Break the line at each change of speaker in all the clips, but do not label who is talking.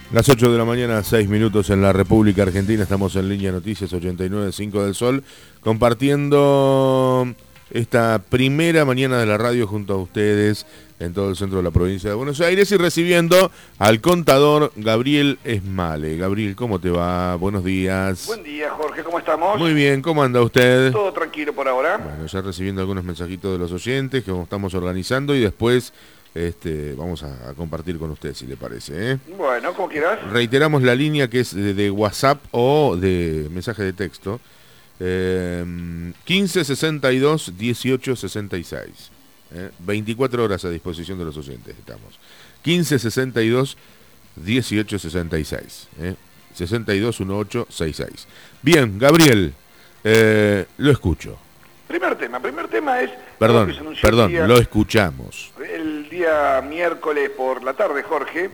Las 8 de la mañana, 6 minutos en la República Argentina. Estamos en Línea Noticias 89.5 del Sol, compartiendo esta primera mañana de la radio junto a ustedes en todo el centro de la provincia de Buenos Aires y recibiendo al contador Gabriel Esmale. Gabriel, ¿cómo te va? Buenos días.
Buen día, Jorge, ¿cómo estamos?
Muy bien, ¿cómo anda usted?
Todo tranquilo por ahora.
Bueno, ya recibiendo algunos mensajitos de los oyentes que estamos organizando y después vamos a compartir con usted, si le parece, ¿eh?
Bueno, como quieras.
Reiteramos la línea que es de WhatsApp o de mensaje de texto. 15 62 18 66. 24 horas a disposición de los oyentes estamos. 15 62 18 66. 62 18 66. Bien, Gabriel, lo escucho.
Primer tema es...
Perdón, lo escuchamos.
El día miércoles por la tarde, Jorge,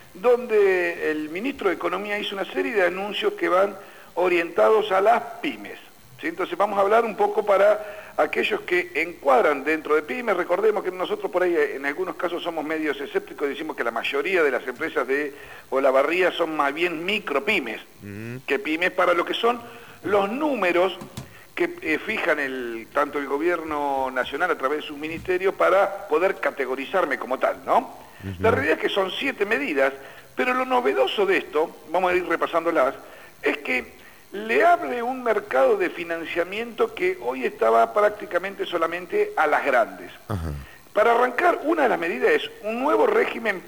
donde el ministro de Economía hizo una serie de anuncios que van orientados a las pymes. ¿Sí? Entonces vamos a hablar un poco para aquellos que encuadran dentro de pymes. Recordemos que nosotros por ahí en algunos casos somos medios escépticos y decimos que la mayoría de las empresas de Olavarría son más bien micropymes, que pymes para lo que son los números que fijan tanto el gobierno nacional a través de sus ministerios para poder categorizarme como tal, ¿no? La realidad es que son 7 medidas, pero lo novedoso de esto, vamos a ir repasándolas, es que le abre un mercado de financiamiento que hoy estaba prácticamente solamente a las grandes. Ajá. Para arrancar, una de las medidas es un nuevo régimen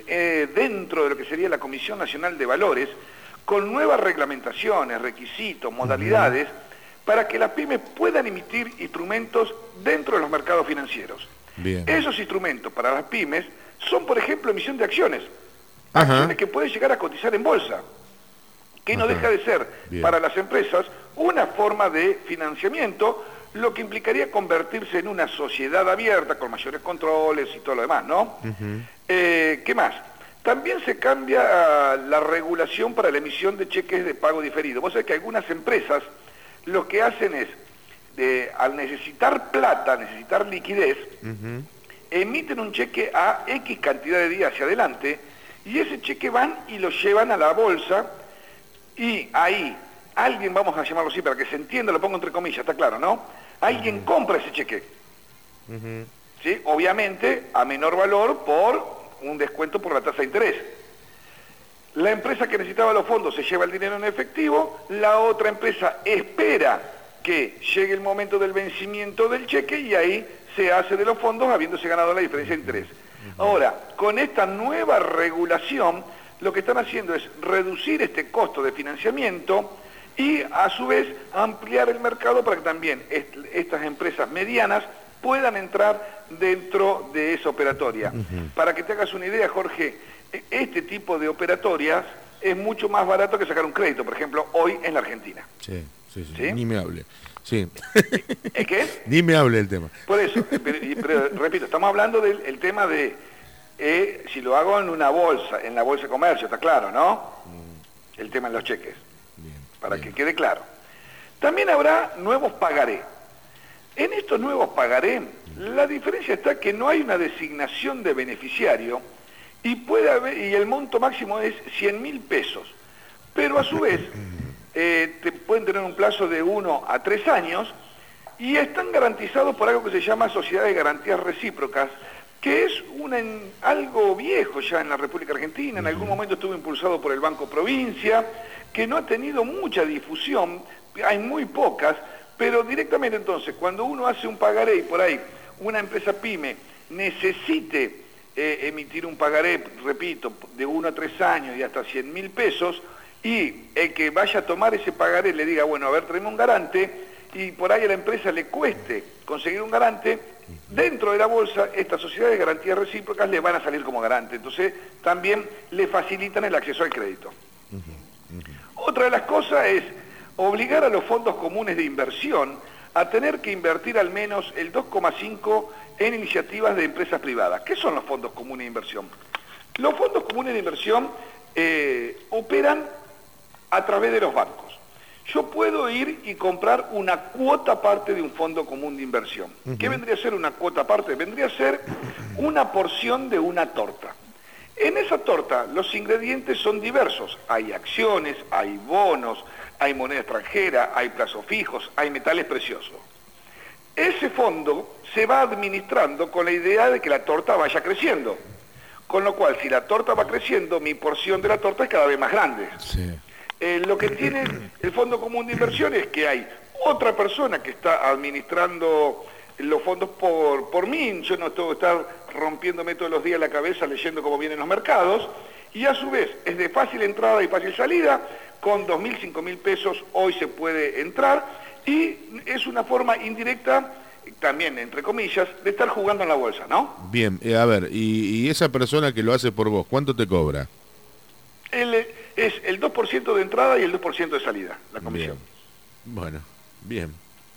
dentro de lo que sería la Comisión Nacional de Valores, con nuevas reglamentaciones, requisitos, modalidades, para que las pymes puedan emitir instrumentos dentro de los mercados financieros. Bien. Esos instrumentos para las pymes son, por ejemplo, emisión de acciones. Ajá. Acciones que pueden llegar a cotizar en bolsa, que no deja de ser, para las empresas, una forma de financiamiento, lo que implicaría convertirse en una sociedad abierta, con mayores controles y todo lo demás, ¿no? ¿Qué más? También se cambia la regulación para la emisión de cheques de pago diferido. Vos sabés que algunas empresas lo que hacen es, al necesitar plata, necesitar liquidez, emiten un cheque a X cantidad de días hacia adelante, y ese cheque van y lo llevan a la bolsa, y ahí alguien, vamos a llamarlo así para que se entienda, lo pongo entre comillas, está claro, ¿no? Alguien compra ese cheque, ¿sí? Obviamente a menor valor por un descuento por la tasa de interés. La empresa que necesitaba los fondos se lleva el dinero en efectivo, la otra empresa espera que llegue el momento del vencimiento del cheque y ahí se hace de los fondos habiéndose ganado la diferencia de interés. Ahora, con esta nueva regulación, lo que están haciendo es reducir este costo de financiamiento y a su vez ampliar el mercado para que también estas empresas medianas puedan entrar dentro de esa operatoria. Para que te hagas una idea, Jorge, este tipo de operatorias es mucho más barato que sacar un crédito, por ejemplo, hoy en la Argentina.
Sí. Ni me hable. Sí.
¿Es qué?
Ni me hable el tema.
Por eso, pero repito, estamos hablando del tema de si lo hago en una bolsa, en la bolsa de comercio, está claro, ¿no? El tema de los cheques, para que quede claro. También habrá nuevos pagaré. En estos nuevos pagaré, la diferencia está que no hay una designación de beneficiario y puede haber, y el monto máximo es 100.000 pesos, pero a su vez pueden tener un plazo de 1 a 3 años y están garantizados por algo que se llama Sociedad de Garantías Recíprocas, que es algo viejo ya en la República Argentina. En algún momento estuvo impulsado por el Banco Provincia, que no ha tenido mucha difusión, hay muy pocas, pero directamente entonces, cuando uno hace un pagaré y por ahí una empresa pyme necesite emitir un pagaré, repito, de 1 a 3 años y hasta 100.000 pesos, y el que vaya a tomar ese pagaré le diga, bueno, a ver, tráeme un garante, y por ahí a la empresa le cueste conseguir un garante, dentro de la bolsa, estas sociedades de garantías recíprocas le van a salir como garante. Entonces, también le facilitan el acceso al crédito. Otra de las cosas es obligar a los fondos comunes de inversión a tener que invertir al menos el 2,5% en iniciativas de empresas privadas. ¿Qué son los fondos comunes de inversión? Los fondos comunes de inversión operan a través de los bancos. Yo puedo ir y comprar una cuota parte de un fondo común de inversión. ¿Qué vendría a ser una cuota parte? Vendría a ser una porción de una torta. En esa torta los ingredientes son diversos. Hay acciones, hay bonos, hay moneda extranjera, hay plazos fijos, hay metales preciosos. Ese fondo se va administrando con la idea de que la torta vaya creciendo. Con lo cual, si la torta va creciendo, mi porción de la torta es cada vez más grande.
Sí.
Lo que tiene el Fondo Común de Inversión es que hay otra persona que está administrando los fondos por mí. Yo no tengo que estar rompiéndome todos los días la cabeza leyendo cómo vienen los mercados. Y a su vez, es de fácil entrada y fácil salida. Con 2.000, 5.000 pesos hoy se puede entrar. Y es una forma indirecta, también entre comillas, de estar jugando en la bolsa, ¿no?
Bien, a ver, y esa persona que lo hace por vos, ¿cuánto te cobra?
Es el 2% de entrada y el 2% de salida, la comisión.
Bien. Bueno, bien.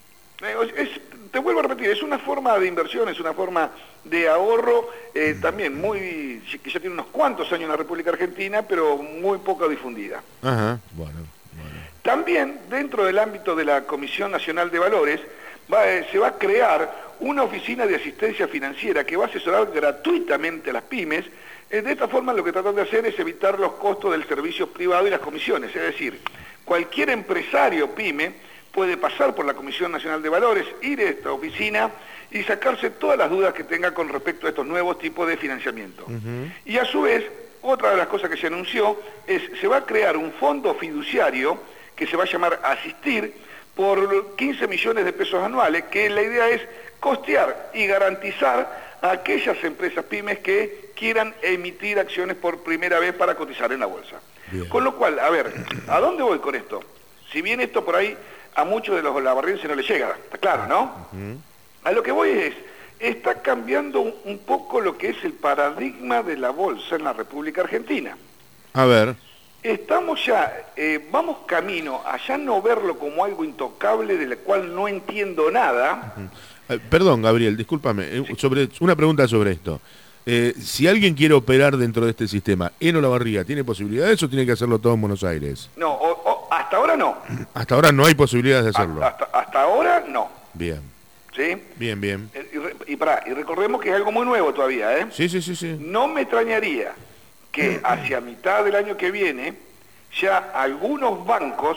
Te vuelvo a repetir, es una forma de inversión, es una forma de ahorro, también que ya tiene unos cuantos años en la República Argentina, pero muy poco difundida.
Ajá, bueno.
También, dentro del ámbito de la Comisión Nacional de Valores, se va a crear una oficina de asistencia financiera que va a asesorar gratuitamente a las pymes. De esta forma lo que tratan de hacer es evitar los costos del servicio privado y las comisiones. Es decir, cualquier empresario pyme puede pasar por la Comisión Nacional de Valores, ir a esta oficina y sacarse todas las dudas que tenga con respecto a estos nuevos tipos de financiamiento. Y a su vez, otra de las cosas que se anunció es se va a crear un fondo fiduciario que se va a llamar Asistir por 15 millones de pesos anuales, que la idea es costear y garantizar a aquellas empresas pymes que quieran emitir acciones por primera vez para cotizar en la bolsa. Bien. Con lo cual, a ver, ¿a dónde voy con esto? Si bien esto por ahí a muchos de los labarrienses no les llega, está claro, ¿no? A lo que voy está cambiando un poco lo que es el paradigma de la bolsa en la República Argentina.
A ver.
Estamos ya, vamos camino a ya no verlo como algo intocable de lo cual no entiendo nada.
Perdón, Gabriel, discúlpame, sí. Una pregunta sobre esto. Si alguien quiere operar dentro de este sistema, ¿en Olavarría tiene posibilidades o tiene que hacerlo todo en Buenos Aires?
No, hasta ahora no.
Hasta ahora no hay posibilidades de hacerlo.
Hasta ahora no.
Bien.
¿Sí?
Bien.
Y recordemos que es algo muy nuevo todavía, ¿eh?
Sí.
No me extrañaría que hacia mitad del año que viene ya algunos bancos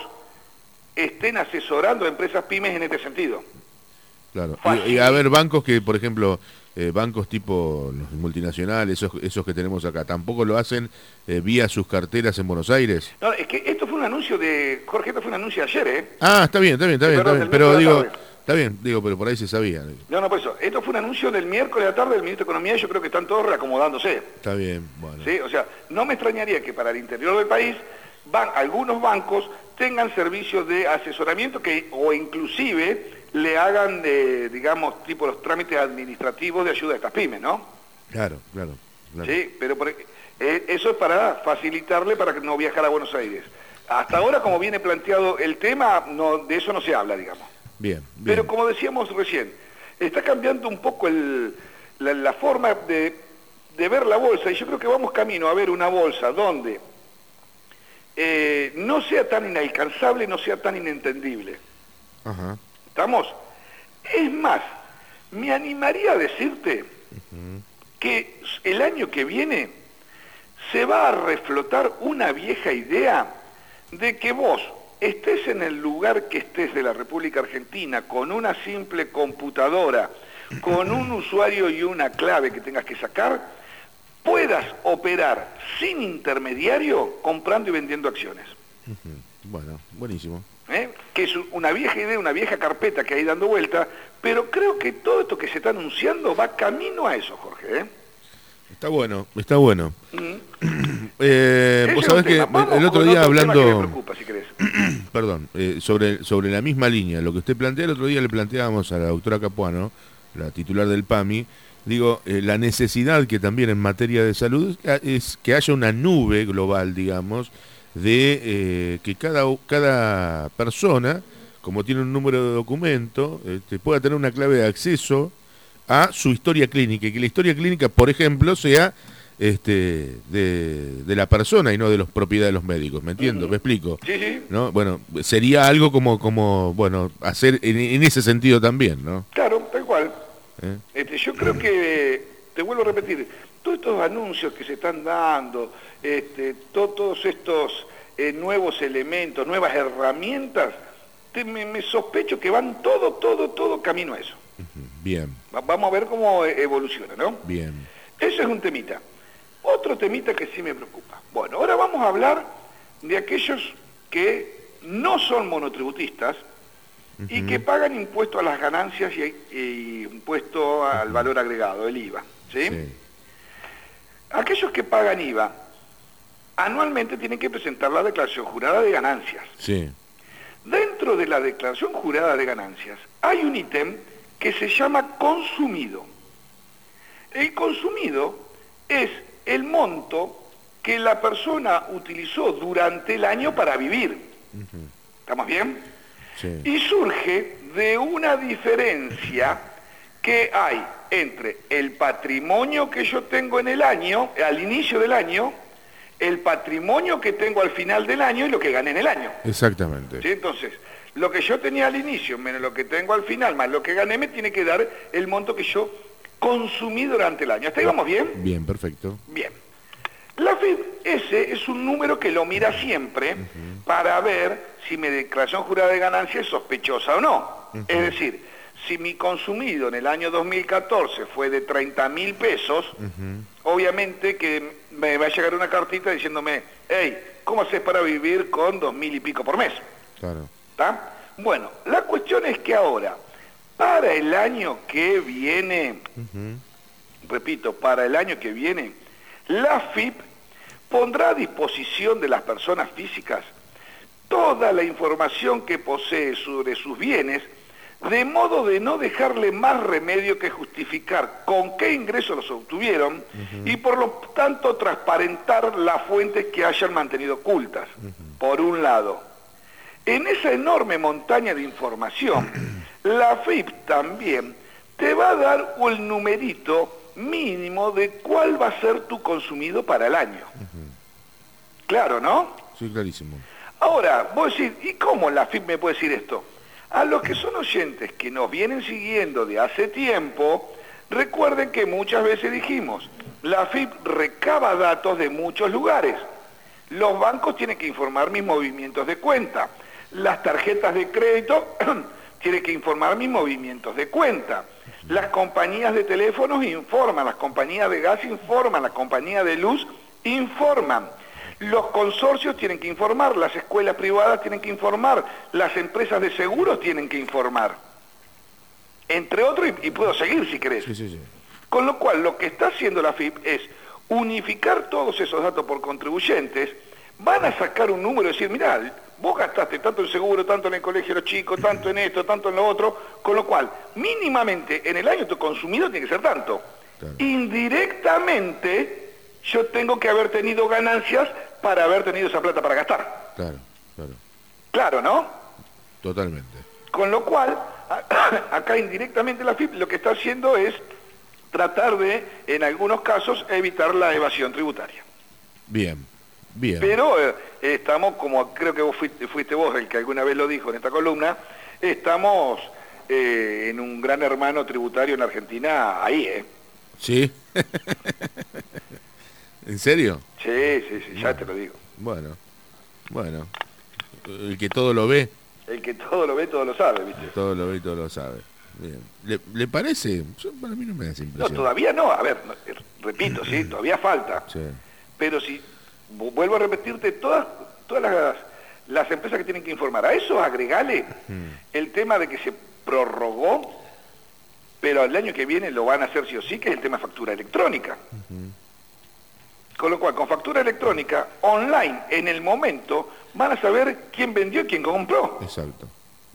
estén asesorando a empresas pymes en este sentido.
Claro, y a ver, bancos que, por ejemplo, bancos tipo los multinacionales, esos que tenemos acá, ¿tampoco lo hacen vía sus carteras en Buenos Aires?
No, es que esto fue un anuncio Jorge, esto fue un anuncio de ayer, ¿eh?
Ah, está bien, pero digo... Está bien, pero por ahí se sabía.
No, por eso. Esto fue un anuncio del miércoles a la tarde del Ministro de Economía y yo creo que están todos reacomodándose.
Está bien, bueno.
¿Sí? O sea, no me extrañaría que para el interior del país algunos bancos tengan servicios de asesoramiento o inclusive le hagan, digamos, tipo los trámites administrativos de ayuda a estas pymes, ¿no?
Claro.
Sí, pero eso es para facilitarle para que no viajara a Buenos Aires. Hasta ahora, como viene planteado el tema, de eso no se habla, digamos.
Bien.
Pero como decíamos recién, está cambiando un poco la forma de ver la bolsa, y yo creo que vamos camino a ver una bolsa donde no sea tan inalcanzable, no sea tan inentendible.
Ajá.
¿Estamos? Es más, me animaría a decirte que el año que viene se va a reflotar una vieja idea de que vos estés en el lugar que estés de la República Argentina, con una simple computadora, con un usuario y una clave que tengas que sacar, puedas operar sin intermediario comprando y vendiendo acciones.
Bueno, buenísimo.
Que es una vieja idea, una vieja carpeta que hay dando vuelta, pero creo que todo esto que se está anunciando va camino a eso, Jorge.
Está bueno. Vos sabés que el otro día hablando...
Que me preocupa, si querés.
Perdón, sobre la misma línea, lo que usted plantea, el otro día le planteábamos a la doctora Capuano, la titular del PAMI, la necesidad que también en materia de salud es que haya una nube global, digamos, de que cada persona, como tiene un número de documento, pueda tener una clave de acceso a su historia clínica, y que la historia clínica, por ejemplo, sea de la persona y no de los propiedades de los médicos, ¿me entiendo? ¿Me explico?
Sí.
¿No? Bueno, sería algo como bueno, hacer en ese sentido también, ¿no?
Claro, tal cual. Yo creo que, te vuelvo a repetir, todos estos anuncios que se están dando, todos estos nuevos elementos, nuevas herramientas, me sospecho que van todo camino a eso.
Bien.
Vamos a ver cómo evoluciona, ¿no?
Bien.
Ese es un temita. Otro temita que sí me preocupa. Bueno, ahora vamos a hablar de aquellos que no son monotributistas y que pagan impuesto a las ganancias y impuesto al valor agregado, el IVA. ¿Sí?
Sí.
Aquellos que pagan IVA anualmente tienen que presentar la declaración jurada de ganancias.
Sí.
Dentro de la declaración jurada de ganancias hay un ítem que se llama consumido. El consumido es el monto que la persona utilizó durante el año para vivir. ¿Estamos bien?
Sí.
Y surge de una diferencia que hay entre el patrimonio que yo tengo en el año, al inicio del año, el patrimonio que tengo al final del año y lo que gané en el año.
Exactamente.
¿Sí? Entonces, lo que yo tenía al inicio menos lo que tengo al final más lo que gané me tiene que dar el monto que yo consumí durante el año. ¿Hasta ahí vamos bien?
Bien, perfecto.
Bien. La FIP, ese es un número que lo mira siempre para ver si mi declaración jurada de ganancia es sospechosa o no. Es decir, si mi consumido en el año 2014 fue de 30.000 pesos, obviamente que me va a llegar una cartita diciéndome, hey, ¿cómo haces para vivir con 2.000 y pico por mes?
Claro.
¿Está? Bueno, la cuestión es que ahora, para el año que viene, repito, para el año que viene, la FIP pondrá a disposición de las personas físicas toda la información que posee sobre sus bienes, de modo de no dejarle más remedio que justificar con qué ingresos los obtuvieron y por lo tanto transparentar las fuentes que hayan mantenido ocultas, por un lado. En esa enorme montaña de información, la FIP también te va a dar un numerito mínimo de cuál va a ser tu consumido para el año. Claro, ¿no?
Sí, clarísimo.
Ahora, vos decís, ¿y cómo la FIP me puede decir esto? A los que son oyentes que nos vienen siguiendo de hace tiempo, recuerden que muchas veces dijimos, la FIP recaba datos de muchos lugares. Los bancos tienen que informar mis movimientos de cuenta. Las tarjetas de crédito tienen que informar mis movimientos de cuenta. Las compañías de teléfonos informan, las compañías de gas informan, las compañías de luz informan. Los consorcios tienen que informar, las escuelas privadas tienen que informar, las empresas de seguros tienen que informar. Entre otros, y puedo seguir si querés.
Sí.
Con lo cual, lo que está haciendo la FIP es unificar todos esos datos por contribuyentes, van a sacar un número y decir, mirá, vos gastaste tanto en seguro, tanto en el colegio de los chicos, tanto en esto, tanto en lo otro, con lo cual, mínimamente, en el año tu consumido tiene que ser tanto. Claro. Indirectamente, yo tengo que haber tenido ganancias para haber tenido esa plata para gastar.
Claro.
Claro, ¿no?
Totalmente.
Con lo cual, acá indirectamente la FIP lo que está haciendo es tratar de, en algunos casos, evitar la evasión tributaria. Bien. Pero estamos, como creo que fuiste vos el que alguna vez lo dijo en esta columna, estamos en un gran hermano tributario en Argentina ahí, ¿eh?
¿Sí? ¿En serio?
Sí, ya te lo digo.
Bueno. El que todo lo ve.
El que todo lo ve, todo lo sabe, ¿viste?
Todo lo ve y todo lo sabe. Bien. ¿Le parece? Para mí no me da esa impresión.
No, todavía no. A ver, repito, sí, todavía falta.
Sí.
Pero si, vuelvo a repetirte, todas las empresas que tienen que informar, a eso agregale el tema de que se prorrogó, pero el año que viene lo van a hacer sí o sí, que es el tema factura electrónica. Con lo cual, con factura electrónica, online, en el momento, van a saber quién vendió y quién compró.
Exacto.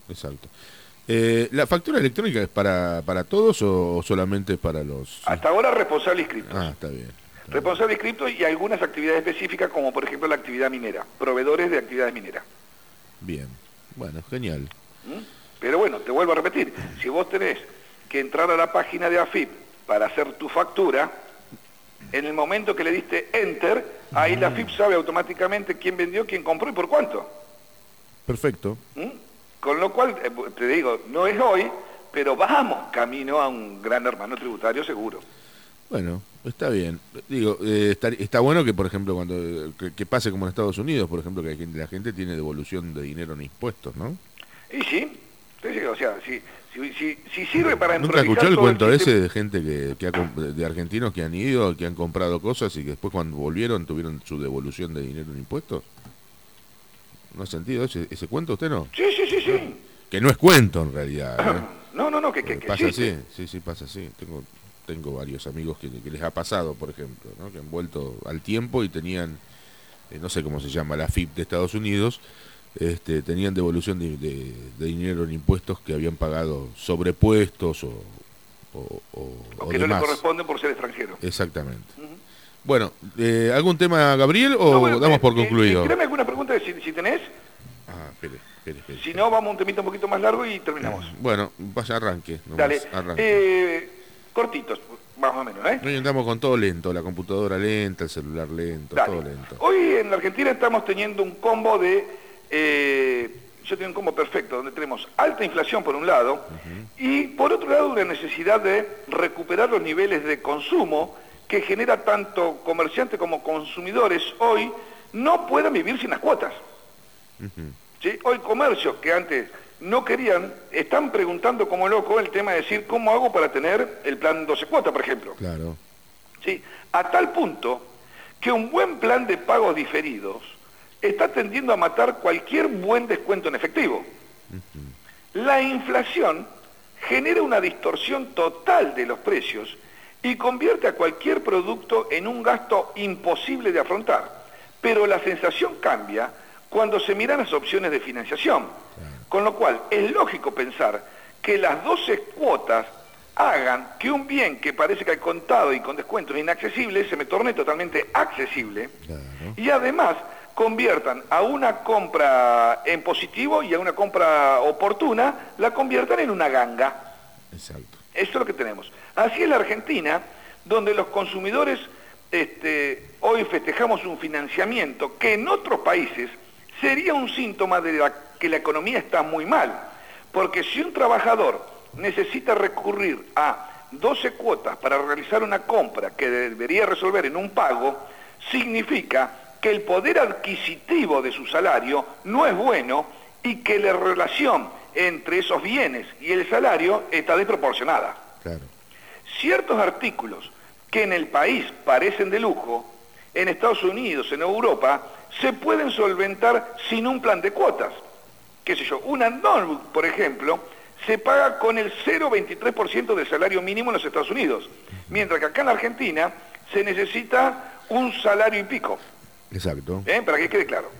¿La factura electrónica es para todos o solamente para los...?
Hasta ahora responsable inscriptos.
Está bien.
Responsable inscripto y algunas actividades específicas, como por ejemplo la actividad minera, proveedores de actividades mineras.
Bien, bueno, genial.
Pero bueno, te vuelvo a repetir, si vos tenés que entrar a la página de AFIP para hacer tu factura, en el momento que le diste Enter, ahí la AFIP sabe automáticamente quién vendió, quién compró y por cuánto.
Perfecto.
Con lo cual, te digo, no es hoy, pero vamos camino a un gran hermano tributario seguro.
Bueno, está bien. Digo, está bueno que, por ejemplo, que pase como en Estados Unidos, por ejemplo, que la gente tiene devolución de dinero en impuestos, ¿no?
Y sí, o sea, si sirve para
¿Nunca
enrolizar
escuchó el
todo
cuento
sistema-
ese de gente de argentinos que han ido, que han comprado cosas y que después cuando volvieron tuvieron su devolución de dinero en impuestos? ¿No ha sentido ese cuento usted no?
Sí.
Que no es cuento en realidad, ¿eh?
No, que
Pasa
existe.
así, sí, pasa así. Tengo varios amigos que les ha pasado, por ejemplo, ¿no? Que han vuelto al tiempo y tenían, no sé cómo se llama, la FIP de Estados Unidos, tenían devolución de dinero en impuestos que habían pagado sobrepuestos
O
o
que no le
demás.
corresponden por ser extranjero.
Exactamente.
Ujú.
Bueno, ¿algún tema, Gabriel, o
No, bueno,
damos por concluido?
Créame alguna pregunta si tenés.
Espere.
Si no, vamos a un temita un poquito más largo y terminamos.
Bueno, vaya, arranque. Nomás,
Dale.
arranque.
Cortitos, más o menos, ¿eh?
Hoy andamos con todo lento, la computadora lenta, el celular lento,
Dale.
todo lento.
Hoy en la Argentina estamos teniendo un combo yo tengo un combo perfecto, donde tenemos alta inflación por un lado, y por otro lado una necesidad de recuperar los niveles de consumo que genera tanto comerciantes como consumidores hoy no puedan vivir sin las cuotas. ¿Sí? Hoy comercios que antes no querían, están preguntando como loco el tema de decir, ¿cómo hago para tener el plan 12 cuotas, por ejemplo?
Claro.
¿Sí? A tal punto que un buen plan de pagos diferidos está tendiendo a matar cualquier buen descuento en efectivo. La inflación genera una distorsión total de los precios y convierte a cualquier producto en un gasto imposible de afrontar. Pero la sensación cambia cuando se miran las opciones de financiación. Con lo cual, es lógico pensar que las 12 cuotas hagan que un bien que parece que al contado y con descuento es inaccesible, se me torne totalmente accesible.
Claro.
Y además conviertan a una compra en positivo y a una compra oportuna, la conviertan en una ganga.
Exacto.
Eso es lo que tenemos. Así es la Argentina, donde los consumidores hoy festejamos un financiamiento que en otros países sería un síntoma de que la economía está muy mal. Porque si un trabajador necesita recurrir a 12 cuotas para realizar una compra que debería resolver en un pago, significa que el poder adquisitivo de su salario no es bueno y que la relación entre esos bienes y el salario está desproporcionada.
Claro.
Ciertos artículos que en el país parecen de lujo, en Estados Unidos, en Europa, se pueden solventar sin un plan de cuotas. Qué sé yo, una notebook, por ejemplo, se paga con el 0,23% del salario mínimo en los Estados Unidos, mientras que acá en la Argentina se necesita un salario y pico.
Exacto.
Para que quede claro.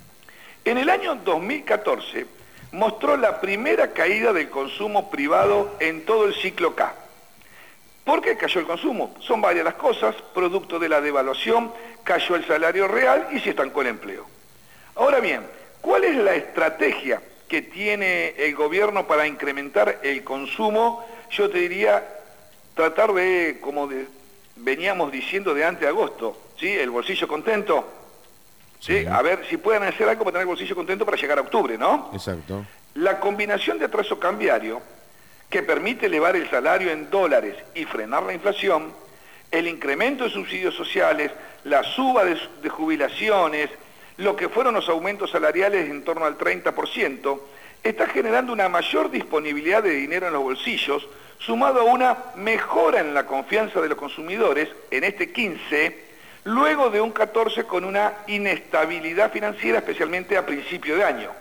En el año 2014 mostró la primera caída del consumo privado en todo el ciclo K. ¿Por qué cayó el consumo? Son varias las cosas, producto de la devaluación, cayó el salario real y se estancó el empleo. Ahora bien, ¿cuál es la estrategia que tiene el gobierno para incrementar el consumo? Yo te diría, tratar de, veníamos diciendo de antes de agosto, ¿sí? El bolsillo contento. ¿Sí? A ver si pueden hacer algo para tener el bolsillo contento para llegar a octubre, ¿no?
Exacto.
La combinación de atraso cambiario, que permite elevar el salario en dólares y frenar la inflación, el incremento de subsidios sociales, la suba de jubilaciones, lo que fueron los aumentos salariales en torno al 30%, está generando una mayor disponibilidad de dinero en los bolsillos, sumado a una mejora en la confianza de los consumidores en este 15, luego de un 14 con una inestabilidad financiera, especialmente a principio de año.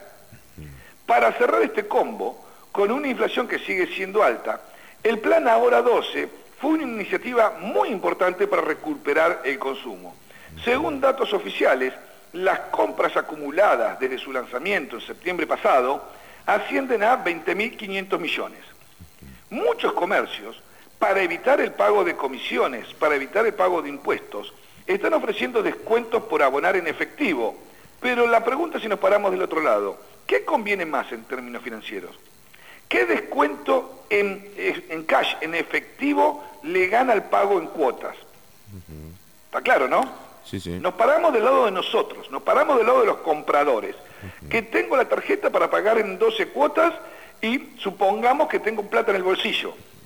Para cerrar este combo, con una inflación que sigue siendo alta, el Plan Ahora 12 fue una iniciativa muy importante para recuperar el consumo. Según datos oficiales, las compras acumuladas desde su lanzamiento en septiembre pasado ascienden a 20.500 millones. Muchos comercios, para evitar el pago de comisiones, para evitar el pago de impuestos, están ofreciendo descuentos por abonar en efectivo. Pero la pregunta es si nos paramos del otro lado, ¿qué conviene más en términos financieros? ¿Qué descuento en cash, en efectivo, le gana al pago en cuotas? ¿Está claro, no?
Sí, sí.
Nos paramos del lado de nosotros, nos paramos del lado de los compradores, que tengo la tarjeta para pagar en 12 cuotas y supongamos que tengo plata en el bolsillo.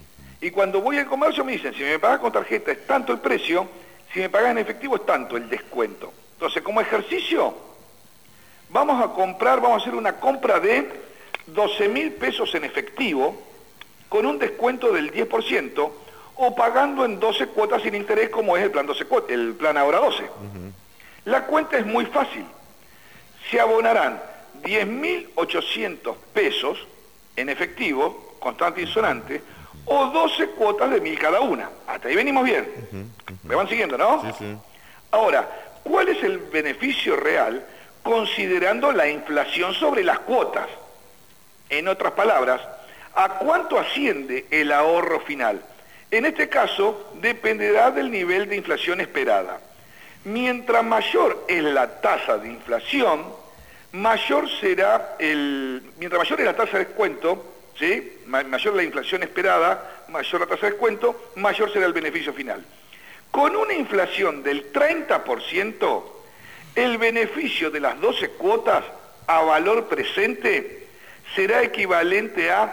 Y cuando voy al comercio me dicen, si me pagas con tarjeta es tanto el precio, si me pagas en efectivo es tanto el descuento. Entonces, como ejercicio, vamos a hacer una compra de 12.000 pesos en efectivo con un descuento del 10% o pagando en 12 cuotas sin interés como es el plan 12 el plan Ahora 12. La cuenta es muy fácil. Se abonarán 10.800 pesos en efectivo, constante y sonante, o 12 cuotas de 1.000 cada una. Hasta ahí venimos bien. ¿Me van siguiendo, no?
Sí, sí.
Ahora, ¿cuál es el beneficio real considerando la inflación sobre las cuotas? En otras palabras, ¿a cuánto asciende el ahorro final? En este caso, dependerá del nivel de inflación esperada. Mientras mayor es la tasa de inflación, mayor será mientras mayor es la tasa de descuento, ¿sí? Mayor la inflación esperada, mayor la tasa de descuento, mayor será el beneficio final. Con una inflación del 30%, el beneficio de las 12 cuotas a valor presente será equivalente a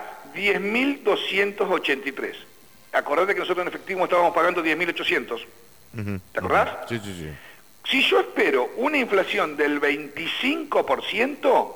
10.283. Acordate que nosotros en efectivo estábamos pagando 10.800. ¿Te acordás?
Sí, sí, sí.
Si yo espero una inflación del 25%,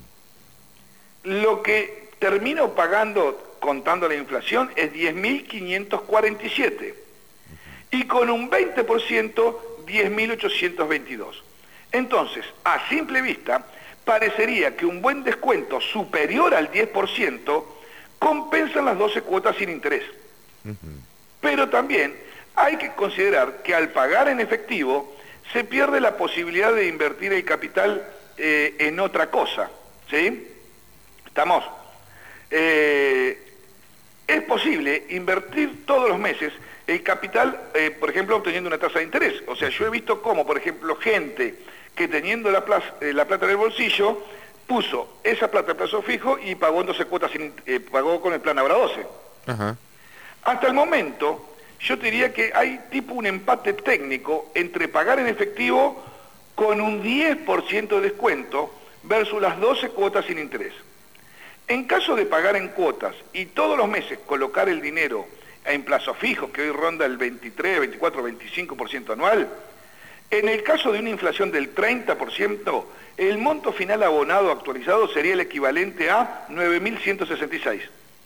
lo que termino pagando contando la inflación es 10.547. Y con un 20%, 10.822. Entonces, a simple vista, parecería que un buen descuento superior al 10% compensan las 12 cuotas sin interés. Pero también hay que considerar que al pagar en efectivo se pierde la posibilidad de invertir el capital en otra cosa, ¿sí? ¿Estamos? Es posible invertir todos los meses el capital, por ejemplo, obteniendo una tasa de interés. O sea, yo he visto cómo, por ejemplo, gente que teniendo la plata en el bolsillo, puso esa plata a plazo fijo y pagó en 12 cuotas, pagó con el plan Ahora 12.
Ajá.
Hasta el momento, yo te diría que hay tipo un empate técnico entre pagar en efectivo con un 10% de descuento versus las 12 cuotas sin interés. En caso de pagar en cuotas y todos los meses colocar el dinero en plazo fijo, que hoy ronda el 23, 24, 25% anual, en el caso de una inflación del 30%, el monto final abonado actualizado sería el equivalente a 9.166.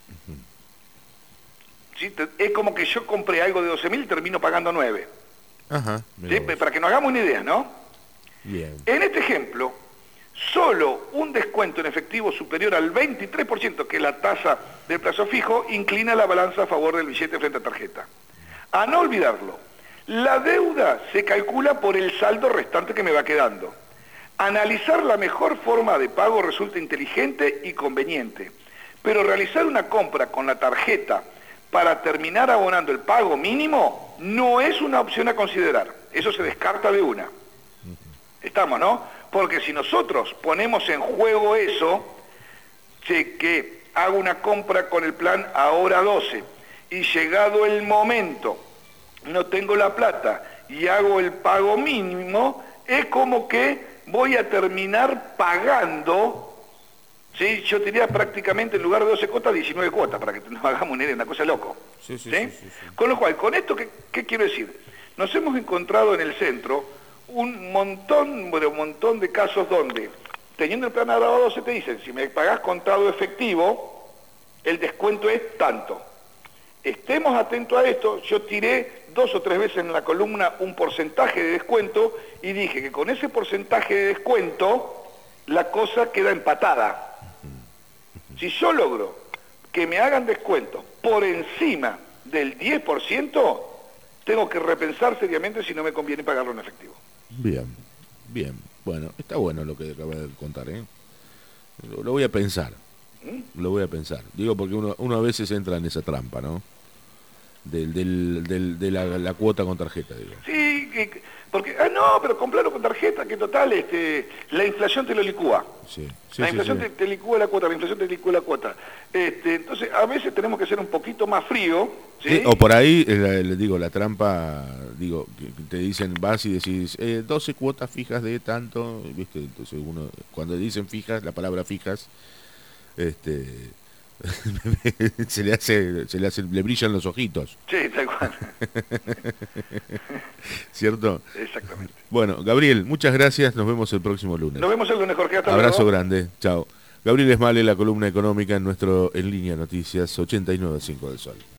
¿Sí? Es como que yo compré algo de 12.000 y termino pagando 9.
Ajá.
¿Sí? Para que nos hagamos una idea, ¿no?
Bien.
En este ejemplo, solo un descuento en efectivo superior al 23%, que es la tasa del plazo fijo, inclina la balanza a favor del billete frente a tarjeta. A no olvidarlo, la deuda se calcula por el saldo restante que me va quedando. Analizar la mejor forma de pago resulta inteligente y conveniente, pero realizar una compra con la tarjeta para terminar abonando el pago mínimo no es una opción a considerar. Eso se descarta de una. Estamos, ¿no? Porque si nosotros ponemos en juego eso, que hago una compra con el plan Ahora 12 y llegado el momento no tengo la plata y hago el pago mínimo, es como que voy a terminar pagando, ¿sí? Yo diría prácticamente en lugar de 12 cuotas, 19 cuotas, para que nos hagamos una idea, una cosa loco.
Sí, sí,
¿Sí?
sí, sí, sí.
Con lo cual, con esto, ¿qué quiero decir? Nos hemos encontrado en el centro un montón de casos donde, teniendo el plan Ahora 12, te dicen, si me pagás contado efectivo, el descuento es tanto. Estemos atentos a esto. Yo tiré 2 o 3 veces en la columna un porcentaje de descuento y dije que con ese porcentaje de descuento la cosa queda empatada. Si yo logro que me hagan descuentos por encima del 10%, tengo que repensar seriamente si no me conviene pagarlo en efectivo.
Bien, bien. Bueno, está bueno lo que acaba de contar, ¿eh? Lo voy a pensar. Lo voy a pensar. Digo porque uno a veces entra en esa trampa, ¿no? De la cuota con tarjeta, digo.
Sí, porque, no, pero comprarlo con tarjeta, que total, la inflación te lo licúa.
Sí,
La inflación
sí.
te licúa la cuota, la inflación te licúa la cuota. Entonces, a veces tenemos que ser un poquito más frío, ¿sí?
Sí, o por ahí, le digo, la trampa, digo, que te dicen, vas y decís, 12 cuotas fijas de tanto, ¿viste? Entonces uno, cuando dicen fijas, la palabra fijas, le brillan los ojitos.
Sí, tal cual.
¿Cierto?
Exactamente.
Bueno, Gabriel, muchas gracias, nos vemos el próximo lunes.
Nos vemos el lunes, Jorge. Hasta
Abrazo
luego.
grande, chao. Gabriel Esmale, la columna económica en nuestro En Línea Noticias 89.5 del Sol.